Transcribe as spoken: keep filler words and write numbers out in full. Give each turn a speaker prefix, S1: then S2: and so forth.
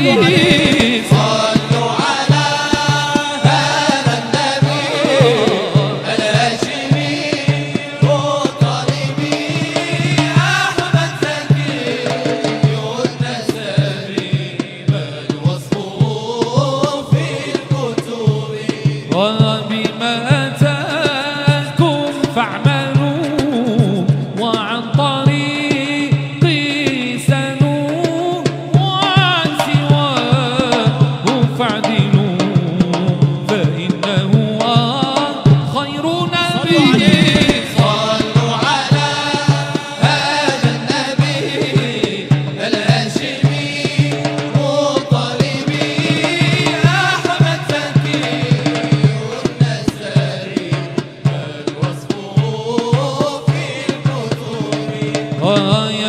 S1: عليه صلوا على هذا النبي الهاشمي وطالبي أحمد زكي النسبي بل وصفه في الكتب وبما أتاكم فاعملوا وعن طريقي سنوا وعن سواه فاعدلوا فإنه خير نبي صلوا على هذا النبي الهاشمي وطالبي أحمد زكي النساري بل وصفه في الكتب